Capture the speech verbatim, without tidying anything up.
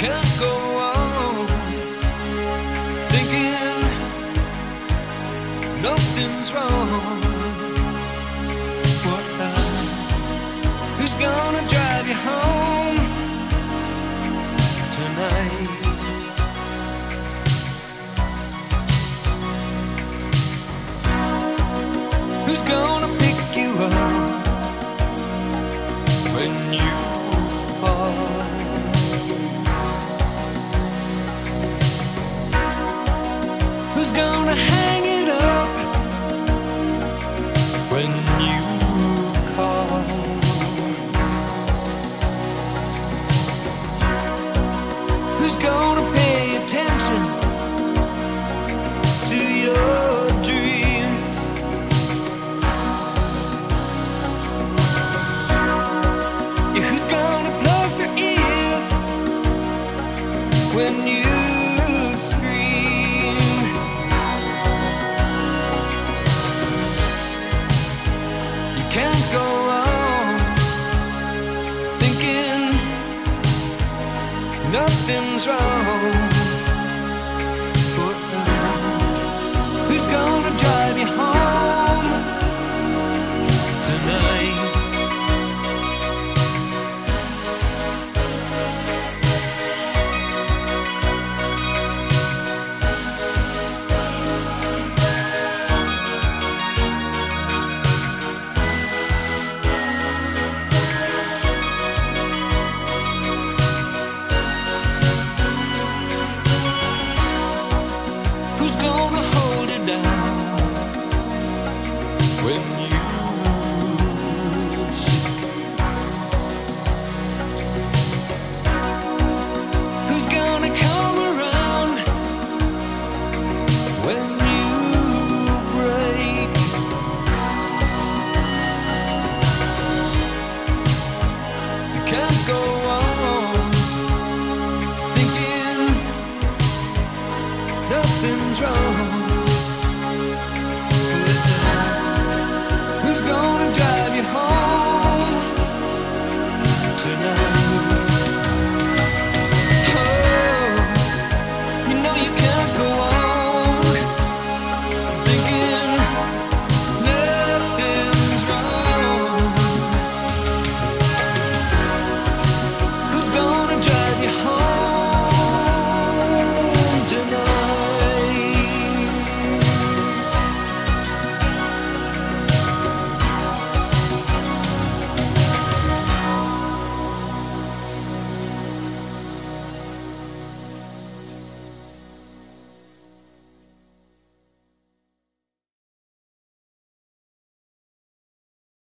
can't go on thinking nothing's wrong. What now? Who's gonna drive you home tonight? Who's gonna pick you up when you fall? Who's gonna hang it up when you call? Who's gonna pay attention to your dreams? Yeah, who's gonna plug their ears when you scream? You can't go on thinking nothing's wrong.